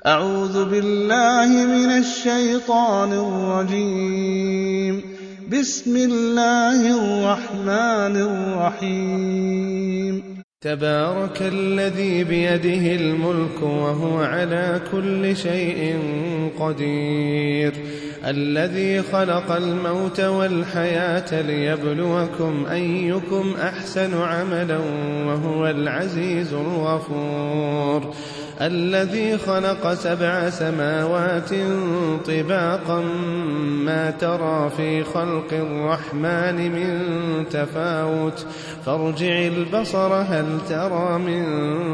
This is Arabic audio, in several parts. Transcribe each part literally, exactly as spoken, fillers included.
أعوذ بالله من الشيطان الرجيم. بسم الله الرحمن الرحيم. تبارك الذي بيده الملك وهو على كل شيء قدير، الذي خلق الموت والحياة ليبلوكم أيكم أحسن عملا وهو العزيز الغفور، الذي خلق سبع سماوات طباقا ما ترى في خلق الرحمن من تفاوت فارجع البصر هل ترى من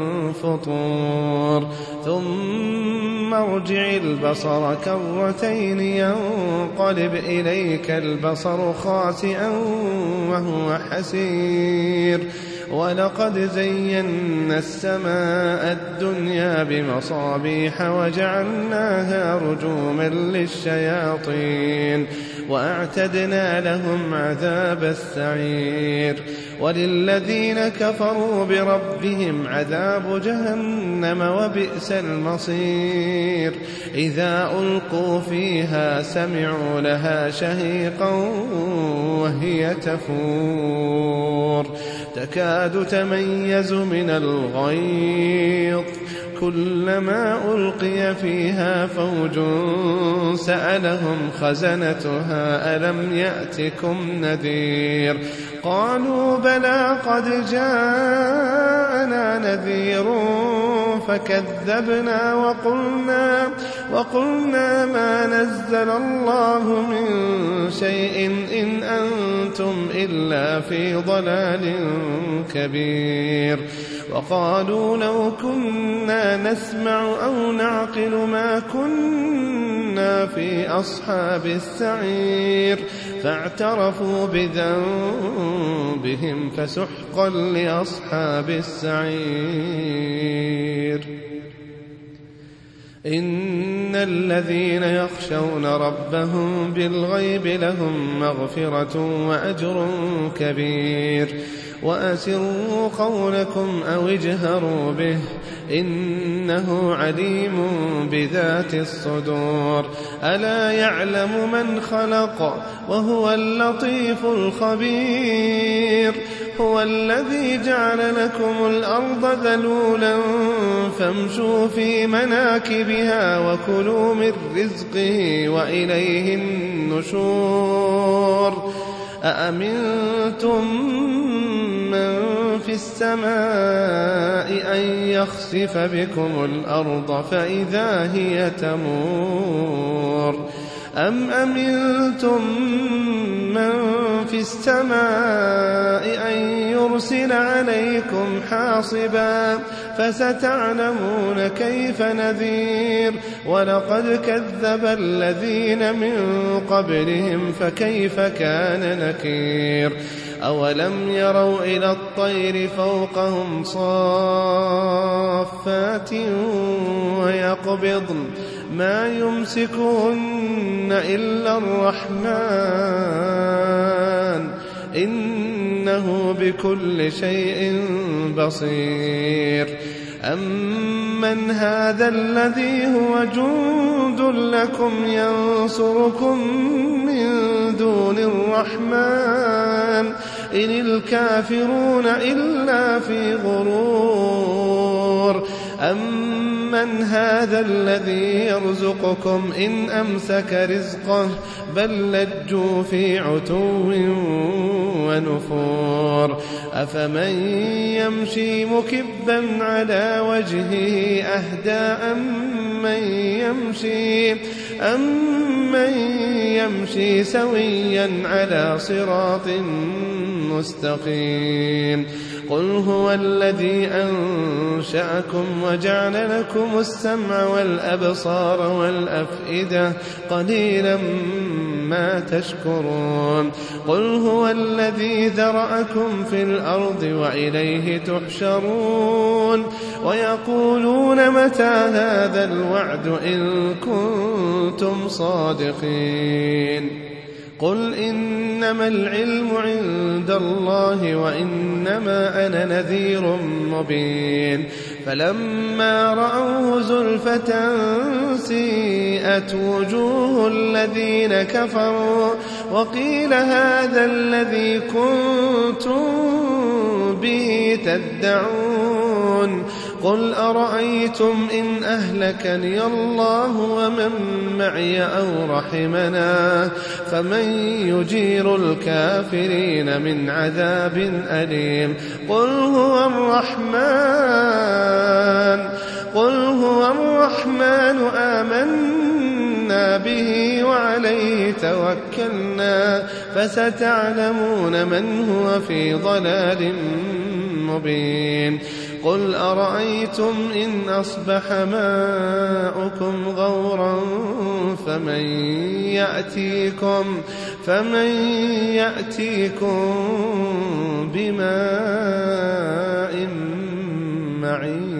فطور ثم ارجع البصر كرتين ينقلب إليك البصر خاسئا وهو حسير، ولقد زينا السماء الدنيا بمصابيح وجعلناها رجوما للشياطين وأعتدنا لهم عذاب السعير، وللذين كفروا بربهم عذاب جهنم وبئس المصير، إذا ألقوا فيها سمعوا لها شهيقا وهي تفور تكاد تميز من الغيظ، كلما ألقي فيها فوج سألهم خزنتها ألم يأتكم نذير، قالوا بلى قد جاءنا نذير فكذبنا وقلنا, وقلنا ما نزل الله من شيء إن أنتم إلا في ضلال كبير، وقالوا لو كنا نسمع أو نعقل ما كنا في أصحاب السعير، فاعترفوا بذنبهم فسحقا لأصحاب السعير. إن الذين يخشون ربهم بالغيب لهم مغفرة وأجر كبير، وأسروا قولكم أو اجهروا به إنه عليم بذات الصدور، ألا يعلم من خلق وهو اللطيف الخبير، هو الذي جعل لكم الأرض ذلولا فامشوا في مناكبها وكلوا من رزقه وإليه النشور، أأمنتم من في السماء أن يخسف بكم الأرض فإذا هي تمور، أم أمنتم من في السماء أن يرسل عليكم حاصبا فستعلمون كيف نذير، ولقد كذب الذين من قبلهم فكيف كان نكير، أولم يروا إلى الطير فوقهم صافات ويقبضن ما يمسكهن إلا الرحمن إنه بكل شيء بصير، أمن هذا الذي هو جند لكم ينصركم من دون الرحمن إن الكافرون إلا في غرور، أمن هذا الذي يرزقكم إن أمسك رزقه بل لجوا في عتو ونفور، أفمن يمشي مكبا على وجهه أهدى أمن يمشي, أمن يمشي سويا على صراط مستقيم، قل هو الذي أنشأكم وجعل لكم السمع والأبصار والأفئدة قليلا ما تشكرون، قل هو الذي ذرأكم في الأرض وإليه تحشرون، ويقولون متى هذا الوعد إن كنتم صادقين، قل إنما العلم عند الله وإنما أنا نذير مبين فلما رأوه زلفة سيئت وجوه الذين كفروا وقيل هذا الذي كنتم به تدعون قل أرأيتم إن أهلكني الله ومن معي أو رحمنا فمن يجير الكافرين من عذاب أليم قل هو الرحمن قل هو الرحمن آمنا به وعليه توكلنا فستعلمون من هو في ضلال مبين قل أرأيتم إن أصبح ماؤكم غورا فمن يأتيكم, فمن يأتيكم بماء معين